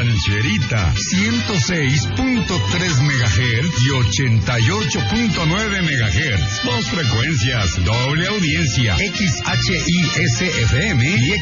Rancherita, 106.3 MHz y 88.9 MHz. Dos frecuencias, doble audiencia, XHISFM y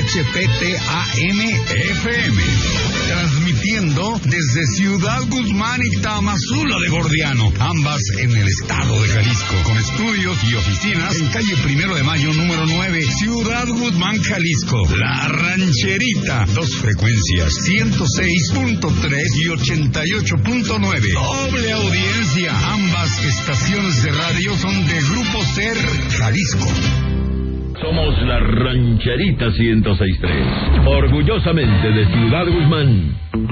XHPTAM-FM. Transmitiendo desde Ciudad Guzmán y Tamazula de Gordiano, ambas en el estado de Jalisco, con estudios y oficinas en calle 1 de Mayo, número 9, Ciudad Guzmán, Jalisco. La Rancherita, dos frecuencias, 106.3 y 88.9. Doble audiencia, ambas estaciones de radio son de Grupo Ser Jalisco. Somos la Rancherita 106.3, orgullosamente de Ciudad Guzmán.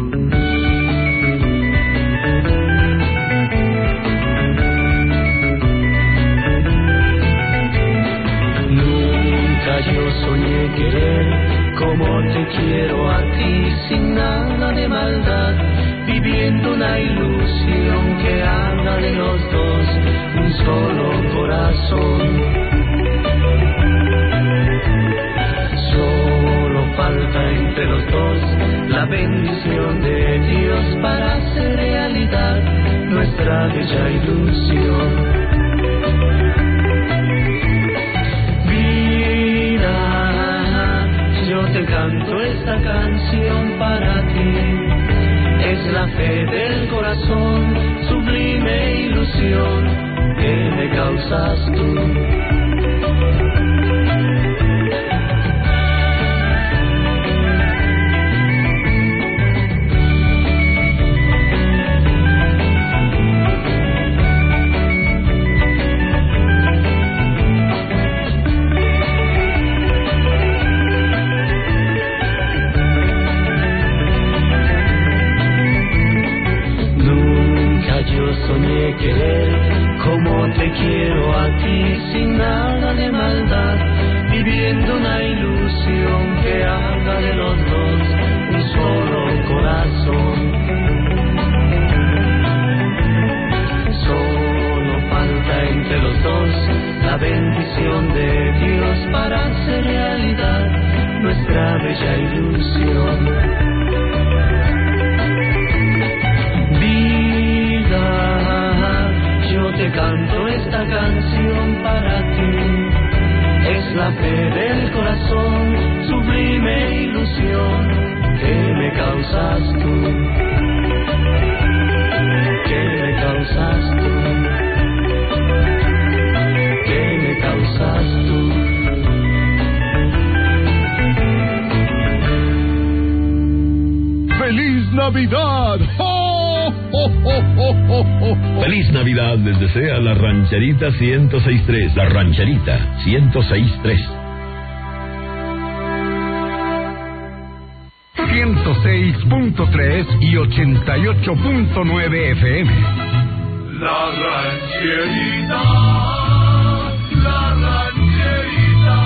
Nunca yo soñé querer como te quiero a ti, sin nada de maldad, viviendo una ilusión que haga de los dos un solo corazón. Solo falta entre los dos la bendición de Dios para hacer realidad nuestra bella ilusión. Te canto esta canción para ti, es la fe del corazón, sublime ilusión que me causas tú. Soñé querer como te quiero a ti, sin nada de maldad, viviendo una ilusión que haga de los dos un solo corazón. Solo falta entre los dos la bendición de Dios para hacer realidad nuestra bella ilusión. Yo te canto esta canción para ti, es la fe del corazón, sublime ilusión que me causas tú, que me causas tú, que me causas tú. ¡Feliz Navidad! ¡Feliz Navidad! Les desea la Rancherita 106.3. La Rancherita 106.3. 106.3 y 88.9 FM. La Rancherita, la Rancherita.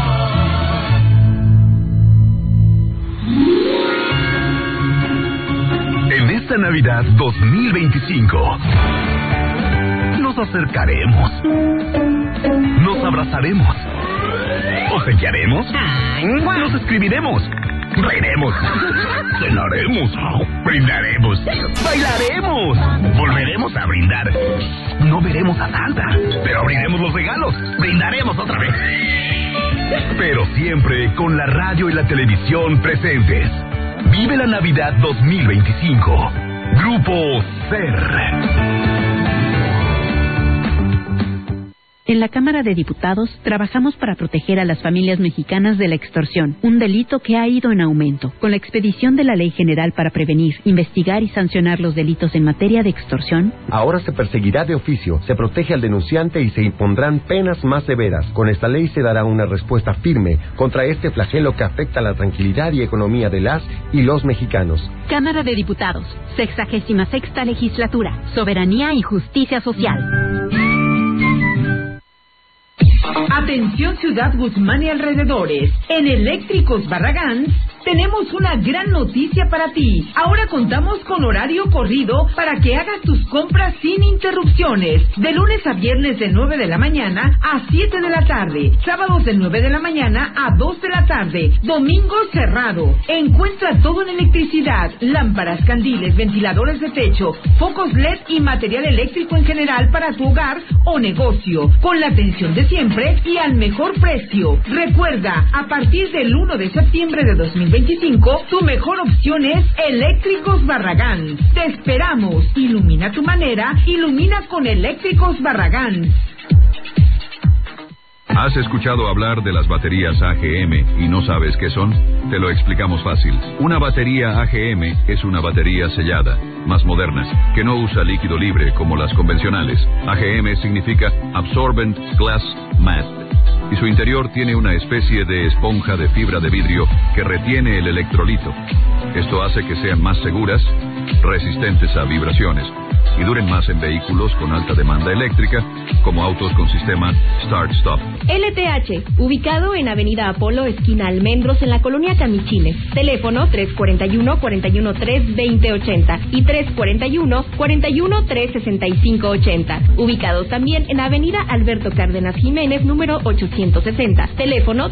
En esta Navidad 2025 nos acercaremos, nos abrazaremos, ojearemos, nos escribiremos, reiremos, cenaremos, brindaremos, bailaremos, volveremos a brindar. No veremos a Santa, pero abriremos los regalos, brindaremos otra vez. Pero siempre con la radio y la televisión presentes. Vive la Navidad 2025. Grupo Ser. En la Cámara de Diputados trabajamos para proteger a las familias mexicanas de la extorsión, un delito que ha ido en aumento. Con la expedición de la Ley General para prevenir, investigar y sancionar los delitos en materia de extorsión, ahora se perseguirá de oficio, se protege al denunciante y se impondrán penas más severas. Con esta ley se dará una respuesta firme contra este flagelo que afecta la tranquilidad y economía de las y los mexicanos. Cámara de Diputados, 66ª Legislatura, Soberanía y Justicia Social. Atención Ciudad Guzmán y alrededores. En Eléctricos Barragán tenemos una gran noticia para ti. Ahora contamos con horario corrido para que hagas tus compras sin interrupciones. De lunes a viernes de 9 de la mañana a 7 de la tarde. Sábados de 9 de la mañana a 2 de la tarde. Domingo cerrado. Encuentra todo en electricidad. Lámparas, candiles, ventiladores de techo, focos LED y material eléctrico en general para tu hogar o negocio. Con la atención de siempre y al mejor precio. Recuerda, a partir del 1 de septiembre de 2025, tu mejor opción es Eléctricos Barragán. Te esperamos. Ilumina tu manera, ilumina con Eléctricos Barragán. ¿Has escuchado hablar de las baterías AGM y no sabes qué son? Te lo explicamos fácil. Una batería AGM es una batería sellada, más moderna, que no usa líquido libre como las convencionales. AGM significa Absorbent Glass Mat, y su interior tiene una especie de esponja de fibra de vidrio que retiene el electrolito. Esto hace que sean más seguras, resistentes a vibraciones y duren más en vehículos con alta demanda eléctrica, como autos con sistema Start-Stop. LTH, ubicado en Avenida Apolo, esquina Almendros, en la colonia Camichines. Teléfono 341-413-2080 y 341-413-6580. Ubicado también en Avenida Alberto Cárdenas Jiménez, número 860. Teléfono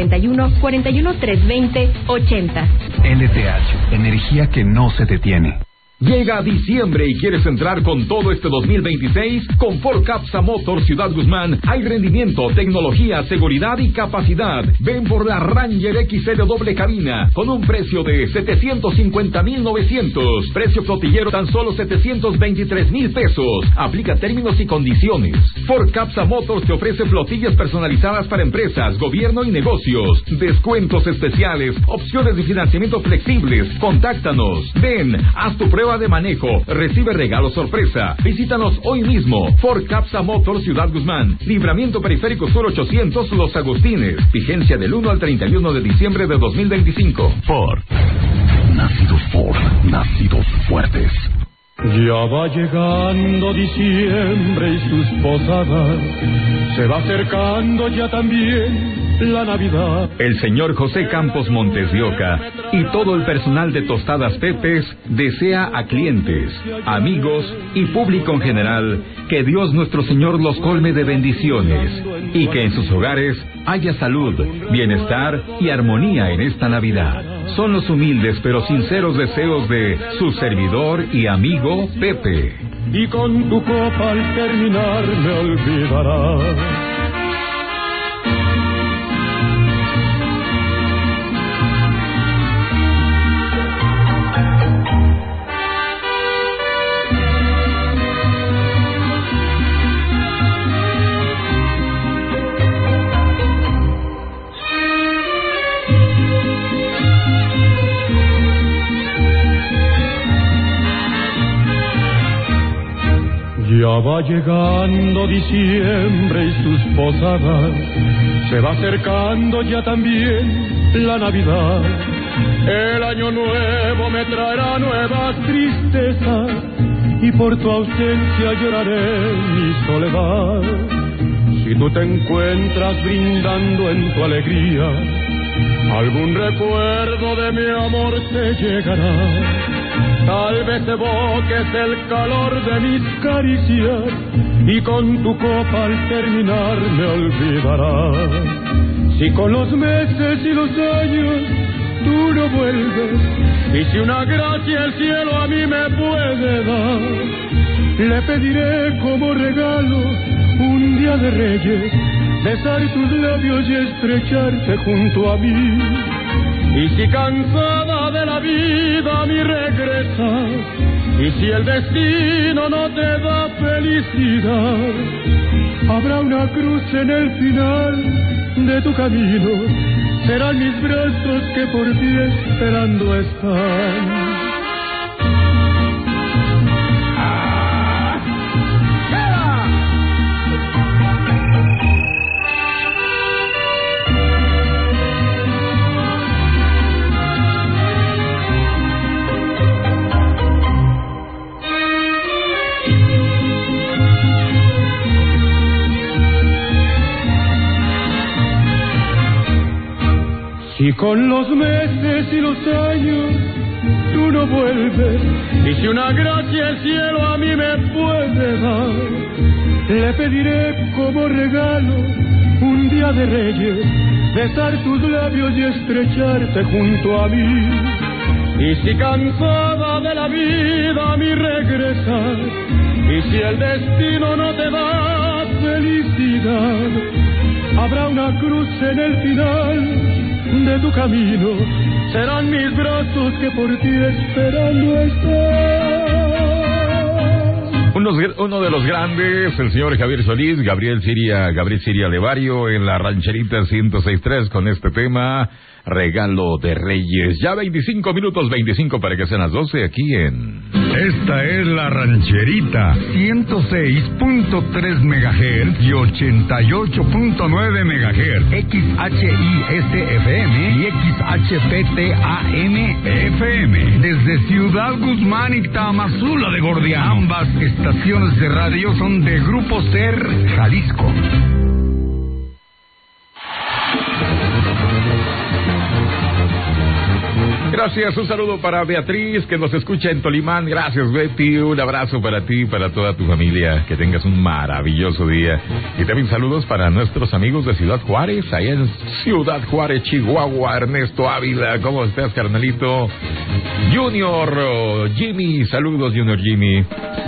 341-413-2080. LTH, energía que no se detiene. Llega diciembre y quieres entrar con todo este 2026. Con Ford Capsa Motors Ciudad Guzmán hay rendimiento, tecnología, seguridad y capacidad. Ven por la Ranger XL doble cabina con un precio de 750,900. Precio flotillero tan solo 723,000 pesos. Aplica términos y condiciones. Ford Capsa Motors te ofrece flotillas personalizadas para empresas, gobierno y negocios. Descuentos especiales, opciones de financiamiento flexibles. Contáctanos. Ven, haz tu prueba de manejo, recibe regalo sorpresa. Visítanos hoy mismo. Ford Capsa Motors Ciudad Guzmán, Libramiento Periférico Sur 800 Los Agustines. Vigencia del 1 al 31 de diciembre de 2025. Ford. Nacidos Ford, nacidos fuertes. Ya va llegando diciembre y sus posadas, se va acercando ya también la Navidad. El señor José Campos Montes de Oca y todo el personal de Tostadas Pepes desea a clientes, amigos y público en general que Dios nuestro Señor los colme de bendiciones y que en sus hogares haya salud, bienestar y armonía en esta Navidad. Son los humildes pero sinceros deseos de su servidor y amigo Pepe. Y con tu copa al terminar me olvidarás. Ya va llegando diciembre y sus posadas, se va acercando ya también la Navidad. El año nuevo me traerá nuevas tristezas y por tu ausencia lloraré mi soledad. Si tú te encuentras brindando en tu alegría, algún recuerdo de mi amor te llegará. Tal vez evoques el calor de mis caricias y con tu copa al terminar me olvidarás. Si con los meses y los años tú no vuelves, y si una gracia el cielo a mí me puede dar, le pediré como regalo un día de Reyes, besar tus labios y estrecharte junto a mí. Y si cansada de la vida a mí regresas, y si el destino no te da felicidad, habrá una cruz en el final de tu camino, serán mis brazos que por ti esperando están. Si Y con los meses y los años tú no vuelves, y si una gracia el cielo a mí me puede dar, le pediré como regalo un día de Reyes, besar tus labios y estrecharte junto a mí. Y si cansada de la vida a mí regresas, y si el destino no te da felicidad, habrá una cruz en el final de tu camino, serán mis brazos que por ti esperando están. Uno de los grandes, el señor Javier Solís, Gabriel Siria Levario, en la Rancherita 106.3 con este tema, Regalo de Reyes. Ya 25 minutos, 25 para que sean las 12 aquí en... Esta es la Rancherita, 106.3 MHz y 88.9 MHz, XHISFM y XHPTAM-FM. Desde Ciudad Guzmán y Tamazula de Gordiano. Ambas estaciones de radio son de Grupo SER Jalisco. Gracias, un saludo para Beatriz, que nos escucha en Tolimán. Gracias, Betty, un abrazo para ti y para toda tu familia. Que tengas un maravilloso día. Y también saludos para nuestros amigos de Ciudad Juárez, allá en Ciudad Juárez, Chihuahua. Ernesto Ávila, ¿cómo estás, carnalito? Junior Jimmy, saludos, Junior Jimmy.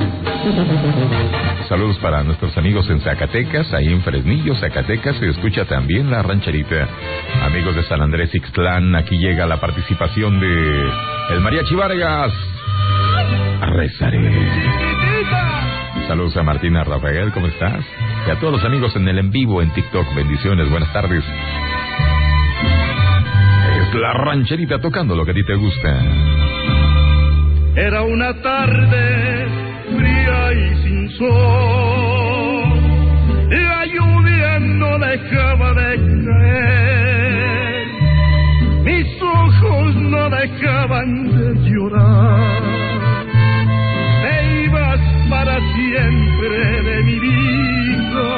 Saludos para nuestros amigos en Zacatecas, ahí en Fresnillo, Zacatecas, se escucha también la Rancherita. Amigos de San Andrés Ixtlán, aquí llega la participación de el Mariachi Vargas. Rezaré. Saludos a Martina Rafael, ¿cómo estás? Y a todos los amigos en el en vivo en TikTok, bendiciones, buenas tardes. Es la Rancherita tocando lo que a ti te gusta. Era una tarde fría y sin sol, la lluvia no dejaba de caer, mis ojos no dejaban de llorar, te ibas para siempre de mi vida.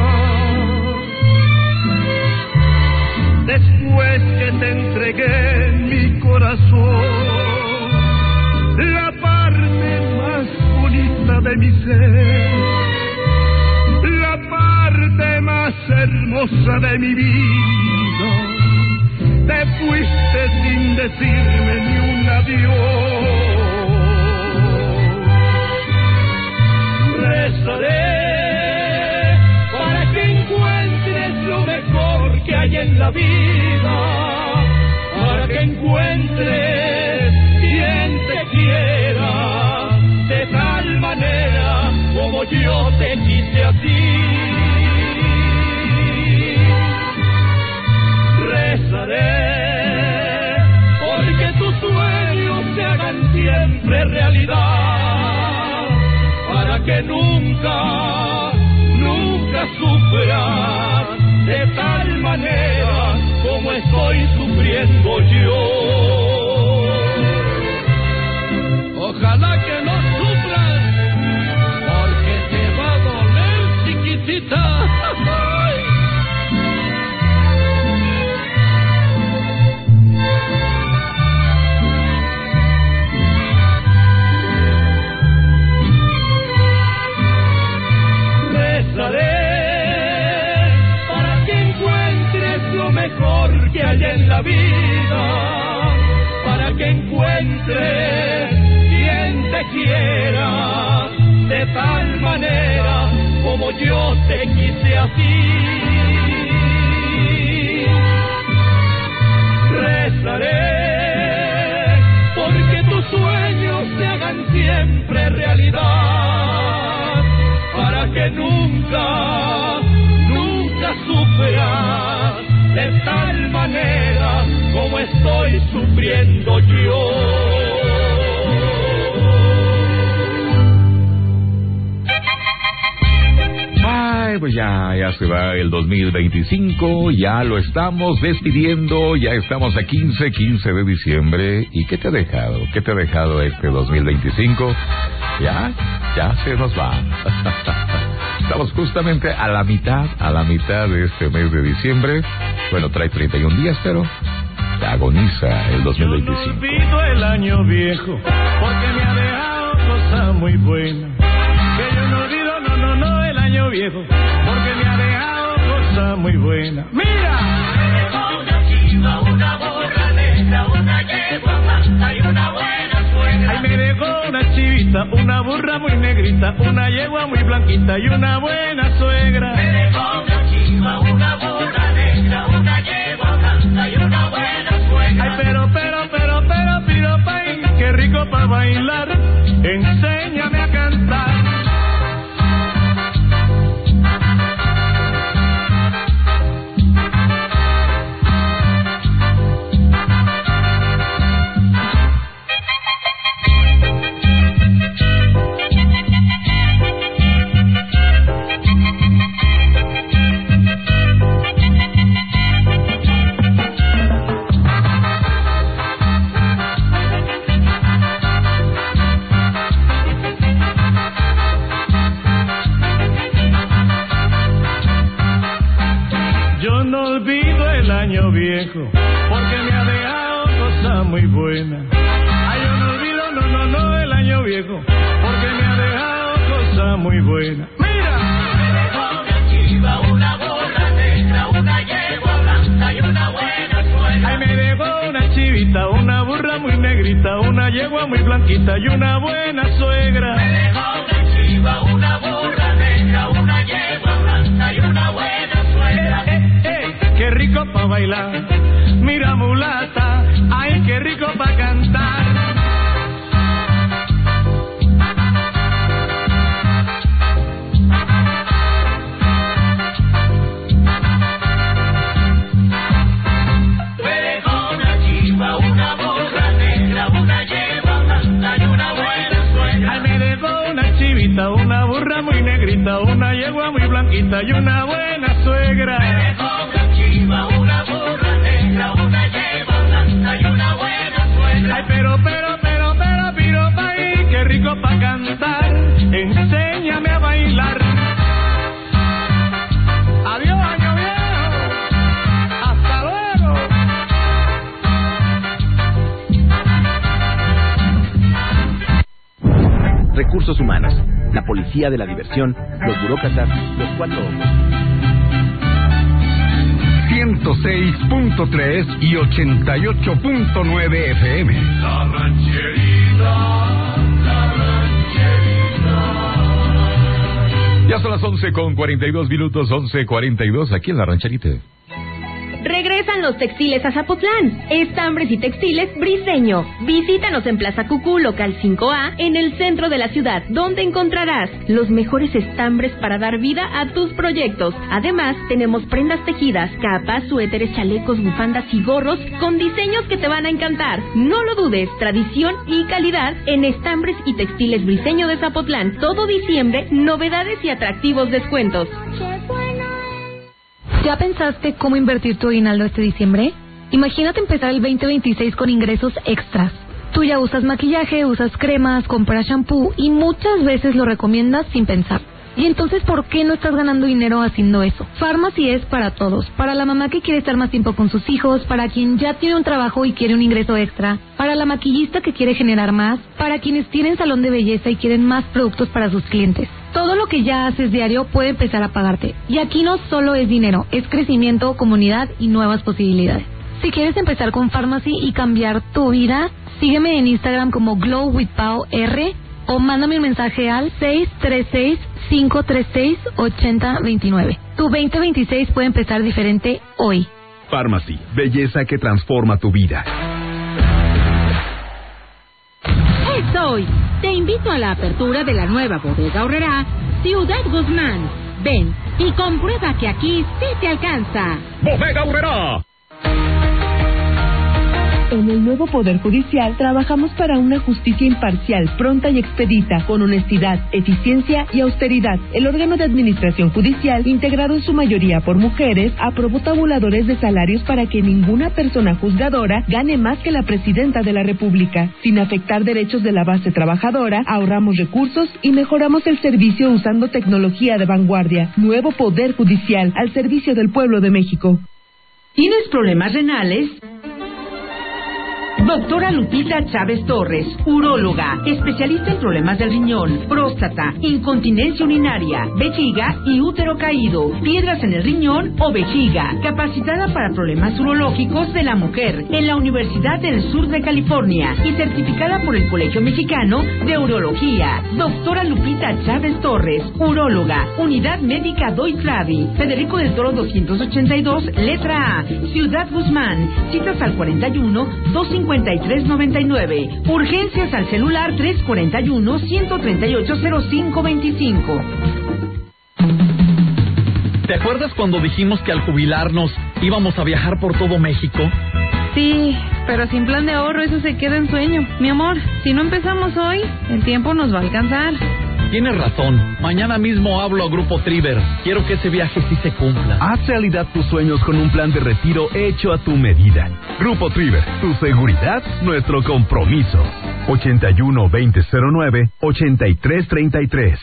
Después que te entregué mi corazón, la parte más bonita de mi ser, la parte más hermosa de mi vida, te fuiste sin decirme ni un adiós. Rezaré para que encuentres lo mejor que hay en la vida, para que encuentres quien te quiera de tal manera como yo te quise a ti. Rezaré porque tus sueños se hagan siempre realidad, para que nunca, nunca sufras de tal manera como estoy sufriendo yo. Ojalá que no sufras, porque te va a doler, chiquitita. Rezaré para que encuentres lo mejor que hay en la vida, para que encuentres quien te quiera de tal manera como yo te quise a ti. Rezaré porque tus sueños se hagan siempre realidad, para que nunca, nunca sufras de tal manera como estoy sufriendo yo. Ay, pues ya se va el 2025, ya lo estamos despidiendo, ya estamos a 15 de diciembre. ¿Y qué te ha dejado? ¿Qué te ha dejado este 2025? Ya se nos va. Estamos justamente a la mitad de este mes de diciembre. Bueno, trae 31 días, pero protagoniza el 2025. Yo no olvido el año viejo, porque me ha dejado cosas muy buenas. Que yo no olvido, no, el año viejo, porque me ha dejado cosas muy buenas. ¡Mira! Me dejó una chiva, una burra negra, una yegua blanca y una buena suegra. Ay, me dejó una chivita, una burra muy negrita, una yegua muy blanquita y una buena suegra. Me dejó una chiva, una burra negra, una yegua blanca y una buena suegra. Ay, pero, piropaín, qué rico para bailar, enséñame a cantar. Año viejo, porque me ha dejado cosas muy buenas. Ay, yo no olvido, no, el año viejo, porque me ha dejado cosas muy buenas. ¡Mira! Me dejó una chiva, una burra negra, una yegua blanca y una buena suegra. Ay, me dejó una chivita, una burra muy negrita, una yegua muy blanquita y una buena suegra. Me dejó una chiva, una burra negra, una yegua blanca y una buena suegra. Qué rico pa' bailar, mira mulata, ay qué rico pa' cantar. Me dejó una chiva, una burra negra, una yegua blanca y una buena suegra. Ay, me dejó una chivita, una burra muy negrita, una yegua muy blanquita y una buena suegra. Me dejó una burra negra, una yegua blanca y una buena suegra. Ay, pero, piropaín, qué rico pa' cantar, enséñame a bailar. Adiós, año viejo, hasta luego. Recursos humanos, la policía de la diversión, los burócratas, los cuatro ojos. 106.3 y 88.9 FM. La rancherita, la rancherita. Ya son las 11:42 11:42 aquí en La Rancherita. Regresan los textiles a Zapotlán. Estambres y textiles Briseño. Visítanos en Plaza Cucú, local 5A, en el centro de la ciudad, donde encontrarás los mejores estambres para dar vida a tus proyectos. Además, tenemos prendas tejidas, capas, suéteres, chalecos, bufandas y gorros con diseños que te van a encantar. No lo dudes, tradición y calidad en Estambres y Textiles Briseño de Zapotlán. Todo diciembre, novedades y atractivos descuentos. ¿Ya pensaste cómo invertir tu aguinaldo este diciembre? Imagínate empezar el 2026 con ingresos extras. Tú ya usas maquillaje, usas cremas, compras shampoo y muchas veces lo recomiendas sin pensar. Y entonces, ¿por qué no estás ganando dinero haciendo eso? Pharmacy es para todos. Para la mamá que quiere estar más tiempo con sus hijos, para quien ya tiene un trabajo y quiere un ingreso extra, para la maquillista que quiere generar más, para quienes tienen salón de belleza y quieren más productos para sus clientes. Todo lo que ya haces diario puede empezar a pagarte. Y aquí no solo es dinero, es crecimiento, comunidad y nuevas posibilidades. Si quieres empezar con Pharmacy y cambiar tu vida, sígueme en Instagram como GlowWithPauR o mándame un mensaje al 636-536-8029. Tu 2026 puede empezar diferente hoy. Pharmacy, belleza que transforma tu vida. Es hoy. Te invito a la apertura de la nueva Bodega Aurrerá, Ciudad Guzmán. Ven y comprueba que aquí sí te alcanza. ¡Bodega Aurrerá! En el nuevo Poder Judicial trabajamos para una justicia imparcial, pronta y expedita, con honestidad, eficiencia y austeridad. El órgano de administración judicial, integrado en su mayoría por mujeres, aprobó tabuladores de salarios para que ninguna persona juzgadora gane más que la presidenta de la República. Sin afectar derechos de la base trabajadora, ahorramos recursos y mejoramos el servicio usando tecnología de vanguardia. Nuevo Poder Judicial, al servicio del pueblo de México. ¿Tienes problemas renales? Doctora Lupita Chávez Torres, uróloga, especialista en problemas del riñón, próstata, incontinencia urinaria, vejiga y útero caído, piedras en el riñón o vejiga, capacitada para problemas urológicos de la mujer en la Universidad del Sur de California y certificada por el Colegio Mexicano de Urología. Doctora Lupita Chávez Torres, uróloga, Unidad Médica Doy Travi, Federico del Toro 282, letra A, Ciudad Guzmán. Citas al 41-253-99. Urgencias al celular 341-138-0525. ¿Te acuerdas cuando dijimos que al jubilarnos íbamos a viajar por todo México? Sí, pero sin plan de ahorro eso se queda en sueño. Mi amor, si no empezamos hoy, el tiempo nos va a alcanzar. Tienes razón. Mañana mismo hablo a Grupo Triver. Quiero que ese viaje sí se cumpla. Haz realidad tus sueños con un plan de retiro hecho a tu medida. Grupo Triver, tu seguridad, nuestro compromiso. 81-2009-8333.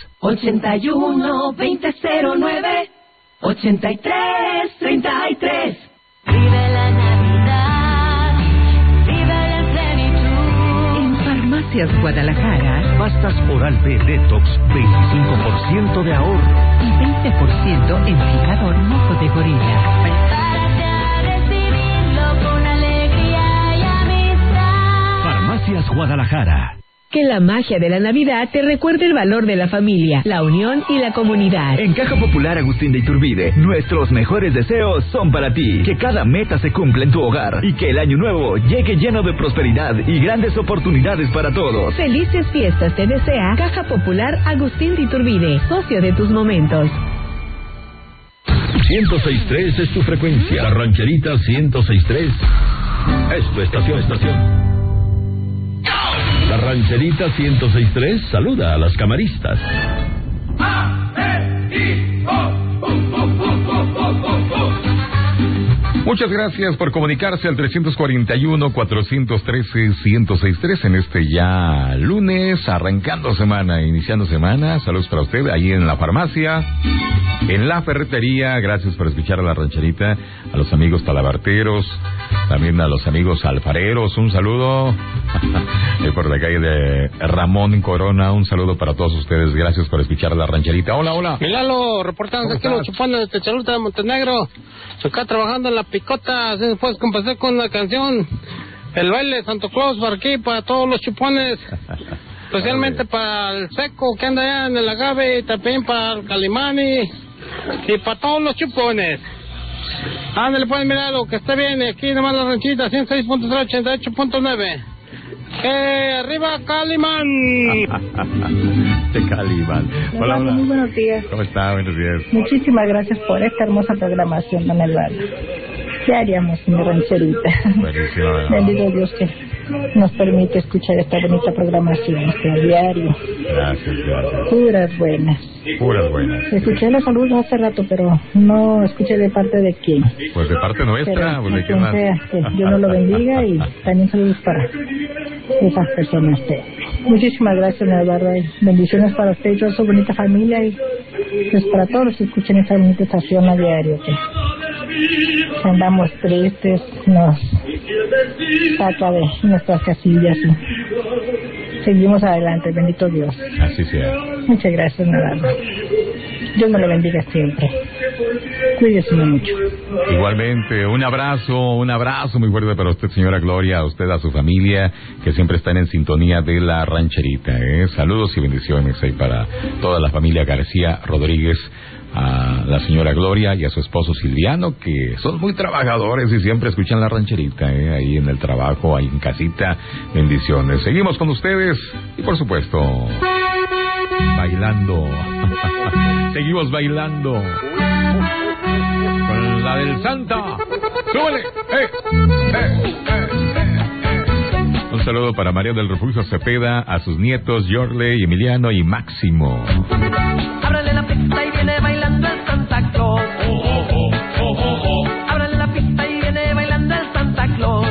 81-2009-8333. Vive la Navidad, vive la plenitud. En Farmacias Guadalajara, pastas Oral B Detox, 25% de ahorro y 20% en fijador mojo de gorila. Prepárate a recibirlo con alegría y amistad. Farmacias Guadalajara. Que la magia de la Navidad te recuerde el valor de la familia, la unión y la comunidad. En Caja Popular Agustín de Iturbide, nuestros mejores deseos son para ti. Que cada meta se cumpla en tu hogar y que el año nuevo llegue lleno de prosperidad y grandes oportunidades para todos. Felices fiestas te desea Caja Popular Agustín de Iturbide, socio de tus momentos. 106.3 es tu frecuencia. La Rancherita 106.3 es tu estación. La Rancherita 106.3 saluda a las camaristas. Muchas gracias por comunicarse al 341-413-1063 en este ya lunes, arrancando semana, iniciando semana. Saludos para usted ahí en la farmacia, en la ferretería. Gracias por escuchar a la Rancherita, a los amigos talabarteros, también a los amigos alfareros. Un saludo por la calle de Ramón Corona. Un saludo para todos ustedes. Gracias por escuchar a la Rancherita. Hola, hola. Milalo, reportando aquí los chupones de Techaluta de Montenegro. Acá trabajando en la picota. Así después compensé con una canción. El baile de Santo Claus para aquí, para todos los chupones. Especialmente para el Seco que anda allá en el Agave. Y también para el Calimani. Y para todos los chupones. Ándale, pues, miralo, que esté bien. Aquí nomás la Ranchita, 106.3, 88.9. ¡Arriba, Calimán! De Calimán. Hola, hola. Muy buenos días. ¿Cómo está? Buenos días. Muchísimas gracias por esta hermosa programación, don Eduardo. ¿Qué haríamos, mi rancherita? Buenísimo. Bendito Dios que nos permite escuchar esta bonita programación a diario. Gracias. Puras buenas. Escuché los saludos hace rato, pero no escuché de parte de quién. Pues de parte nuestra. Pero, de quién sea, que Dios nos lo bendiga y también saludos para esas personas. Muchísimas gracias, Eduardo. Bendiciones para usted y toda su bonita familia y pues para todos los que escuchen esta bonita estación a diario. Que si andamos tristes, nos saca de nuestras casillas y seguimos adelante, bendito Dios. Así sea. Muchas gracias, Eduardo. Dios me lo bendiga siempre. Cuídese mucho. Igualmente, un abrazo muy fuerte para usted, señora Gloria, a usted, a su familia, que siempre están en sintonía de la Rancherita. Saludos y bendiciones ahí para toda la familia García Rodríguez, a la señora Gloria y a su esposo Silviano, que son muy trabajadores y siempre escuchan la Rancherita, ahí en el trabajo, ahí en casita. Bendiciones. Seguimos con ustedes y, por supuesto, bailando. Seguimos bailando con la del Santa. ¡Súbele! Un saludo para María del Refugio Cepeda, a sus nietos Yorley, Emiliano y Máximo. Ábrale la pista y viene bailando el Santa Claus. Ábrale la pista y viene bailando el Santa Claus.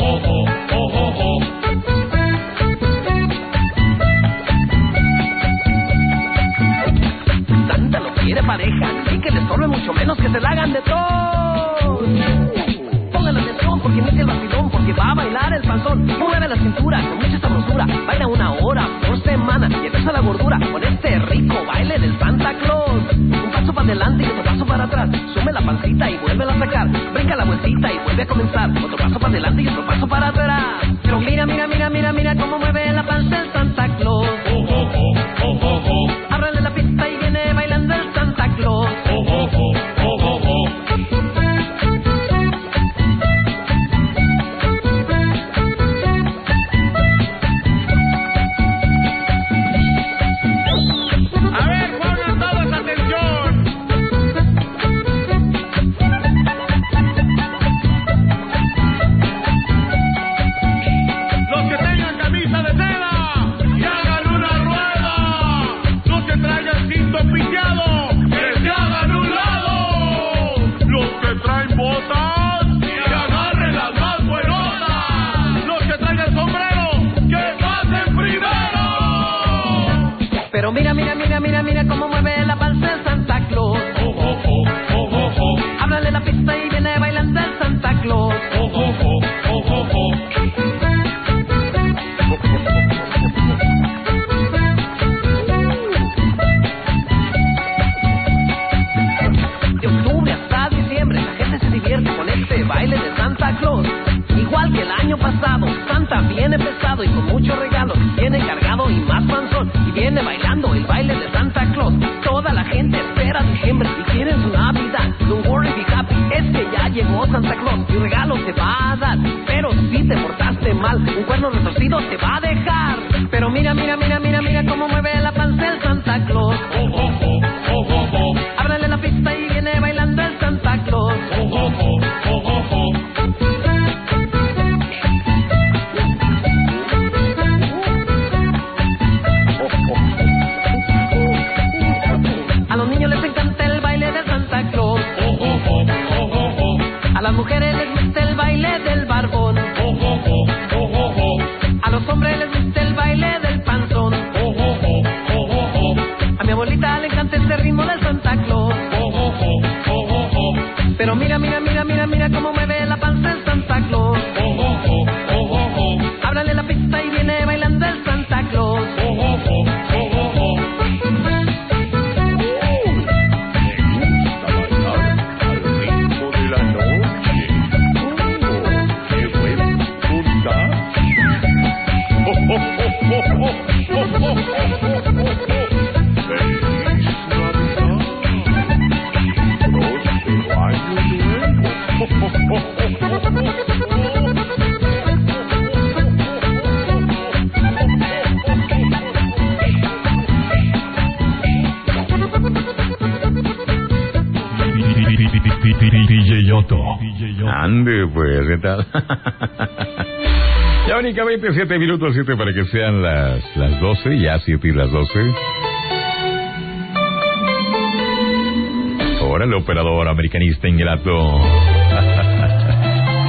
Santa lo quiere pareja y que le estorbe mucho menos que se la hagan de todo. Pongan la atención porque inicia el vacilón, porque va a bailar el panzón. sabrosura. Baila 1 hora por semana y empieza la gordura con este rico baile del Santa Claus. Un paso para adelante y otro paso para atrás. Sume la pancita y vuélvela a sacar. Brinca la vueltita y vuelve a comenzar. Otro paso para adelante y otro paso para atrás. Pero mira, mira, mira, mira, mira cómo mueve la panza el Santa Claus. Ábrale la pista y viene bailando el Santa Claus. Pero mira, mira, mira, mira, mira cómo mueve la panza el Santa Claus. Háblale la pista y viene bailando el Santa Claus. De octubre hasta diciembre la gente se divierte con este baile de Santa Claus. Igual que el año pasado, Santa viene pesado y con muchos regalos. Viene cargado y más panzón y viene bailando el baile de Santa Claus. Toda la gente espera diciembre y quiere su Navidad. Don't worry, be happy, es que ya llegó Santa Claus y regalos te va a dar. Pero si te portaste mal, un cuerno retorcido te va a dejar. Pero mira, mira, mira, mira, mira cómo mueve la panza el Santa Claus. Ábrale la pista y viene bailando el Santa Claus. A los niños les encanta el baile de Santa Claus. A las mujeres les gusta el baile del barbón. A los hombres les gusta el baile del panzón. A mi abuelita le encanta este ritmo del Santa Claus. Pero mira, mira, mira, mira, mira cómo mueve la panza el Santa Claus. Ábrale la pista y viene bailando el Santa Claus. DJ Yoto. Ande, pues, ¿qué tal? Ya únicamente 7 minutos, 7 para que sean las 12, ya 7 y las 12. Ahora el operador americanista ingrato.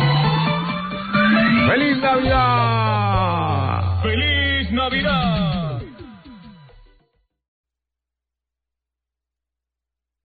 ¡Feliz Navidad! ¡Feliz Navidad!